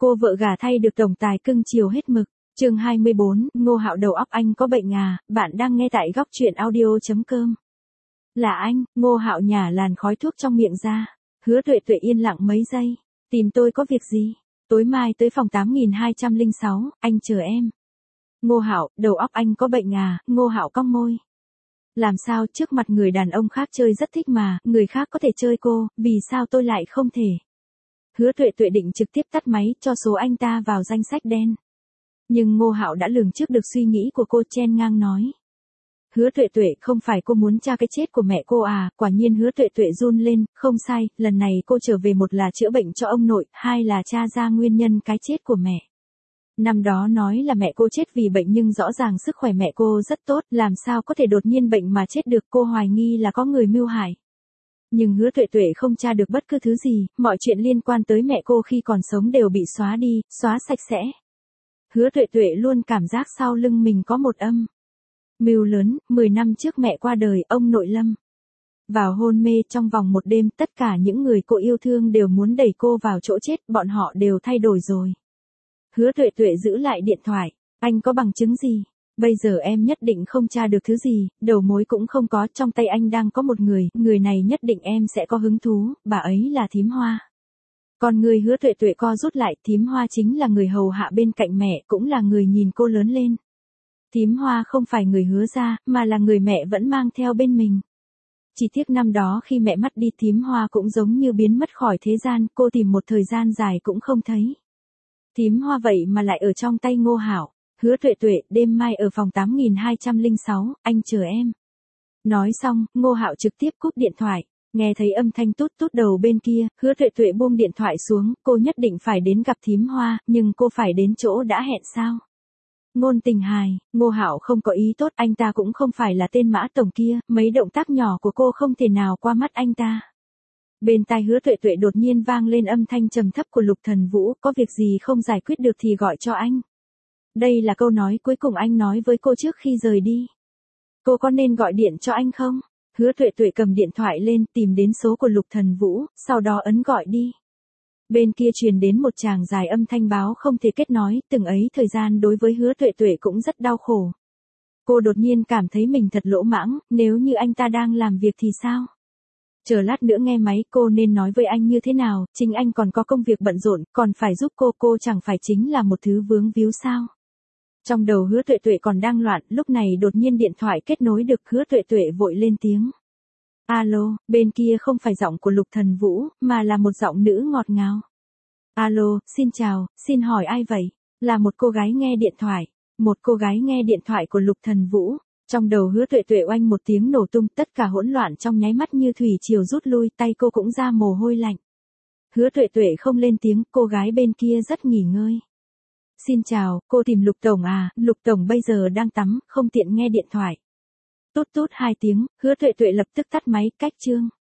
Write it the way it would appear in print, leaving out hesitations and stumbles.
Cô vợ gả thay được tổng tài cưng chiều hết mực. Chương 24, Ngô Hạo đầu óc anh có bệnh à, bạn đang nghe tại góc truyện audio.com. Là anh, Ngô Hạo nhả làn khói thuốc trong miệng ra. Hứa Tuệ Tuệ yên lặng mấy giây. Tìm tôi có việc gì? Tối mai tới phòng 8206, anh chờ em. Ngô Hạo, đầu óc anh có bệnh à, Ngô Hạo cong môi. Làm sao trước mặt người đàn ông khác chơi rất thích mà, người khác có thể chơi cô, vì sao tôi lại không thể? Hứa Tuệ Tuệ định trực tiếp tắt máy cho số anh ta vào danh sách đen. Nhưng Ngô Hạo đã lường trước được suy nghĩ của cô, chen ngang nói. Hứa Tuệ Tuệ, không phải cô muốn tra cái chết của mẹ cô à? Quả nhiên Hứa Tuệ Tuệ run lên, không sai, lần này cô trở về một là chữa bệnh cho ông nội, hai là tra ra nguyên nhân cái chết của mẹ. Năm đó nói là mẹ cô chết vì bệnh nhưng rõ ràng sức khỏe mẹ cô rất tốt, làm sao có thể đột nhiên bệnh mà chết được, cô hoài nghi là có người mưu hại. Nhưng Hứa Tuệ Tuệ không tra được bất cứ thứ gì, mọi chuyện liên quan tới mẹ cô khi còn sống đều bị xóa đi, xóa sạch sẽ. Hứa Tuệ Tuệ luôn cảm giác sau lưng mình có một âm mưu lớn, 10 năm trước mẹ qua đời, ông nội Lâm vào hôn mê trong vòng một đêm, tất cả những người cô yêu thương đều muốn đẩy cô vào chỗ chết, bọn họ đều thay đổi rồi. Hứa Tuệ Tuệ giữ lại điện thoại, anh có bằng chứng gì? Bây giờ em nhất định không tra được thứ gì, đầu mối cũng không có, trong tay anh đang có một người này nhất định em sẽ có hứng thú, bà ấy là Thím Hoa. Còn người Hứa Tuệ Tuệ co rút lại, Thím Hoa chính là người hầu hạ bên cạnh mẹ, cũng là người nhìn cô lớn lên. Thím Hoa không phải người Hứa gia, mà là người mẹ vẫn mang theo bên mình. Chỉ tiếc năm đó khi mẹ mất đi, Thím Hoa cũng giống như biến mất khỏi thế gian, cô tìm một thời gian dài cũng không thấy. Thím Hoa vậy mà lại ở trong tay Ngô Hạo. Hứa Tuệ Tuệ, đêm mai ở phòng 8206, anh chờ em. Nói xong, Ngô Hạo trực tiếp cúp điện thoại. Nghe thấy âm thanh tút tút đầu bên kia, Hứa Tuệ Tuệ buông điện thoại xuống, cô nhất định phải đến gặp Thím Hoa, nhưng cô phải đến chỗ đã hẹn sao? Ngôn Tình hài, Ngô Hạo không có ý tốt, anh ta cũng không phải là tên Mã tổng kia, mấy động tác nhỏ của cô không thể nào qua mắt anh ta. Bên tai Hứa Tuệ Tuệ đột nhiên vang lên âm thanh trầm thấp của Lục Thần Vũ, có việc gì không giải quyết được thì gọi cho anh. Đây là câu nói cuối cùng anh nói với cô trước khi rời đi. Cô có nên gọi điện cho anh không? Hứa Tuệ Tuệ cầm điện thoại lên, tìm đến số của Lục Thần Vũ, sau đó ấn gọi đi. Bên kia truyền đến một tràng dài âm thanh báo không thể kết nối, từng ấy thời gian đối với Hứa Tuệ Tuệ cũng rất đau khổ. Cô đột nhiên cảm thấy mình thật lỗ mãng, nếu như anh ta đang làm việc thì sao? Chờ lát nữa nghe máy, cô nên nói với anh như thế nào, chính anh còn có công việc bận rộn, còn phải giúp cô chẳng phải chính là một thứ vướng víu sao? Trong đầu Hứa Tuệ Tuệ còn đang loạn, lúc này đột nhiên điện thoại kết nối được, Hứa Tuệ Tuệ vội lên tiếng. Alo, bên kia không phải giọng của Lục Thần Vũ, mà là một giọng nữ ngọt ngào. Alo, xin chào, xin hỏi ai vậy? Là một cô gái nghe điện thoại. Một cô gái nghe điện thoại của Lục Thần Vũ. Trong đầu Hứa Tuệ Tuệ oanh một tiếng nổ tung, tất cả hỗn loạn trong nháy mắt như thủy triều rút lui, tay cô cũng ra mồ hôi lạnh. Hứa Tuệ Tuệ không lên tiếng, cô gái bên kia rất nghỉ ngơi. Xin chào, cô tìm Lục Tổng à, Lục Tổng bây giờ đang tắm, không tiện nghe điện thoại. Tút tút 2 tiếng, Hứa Tuệ Tuệ lập tức tắt máy, cách chương.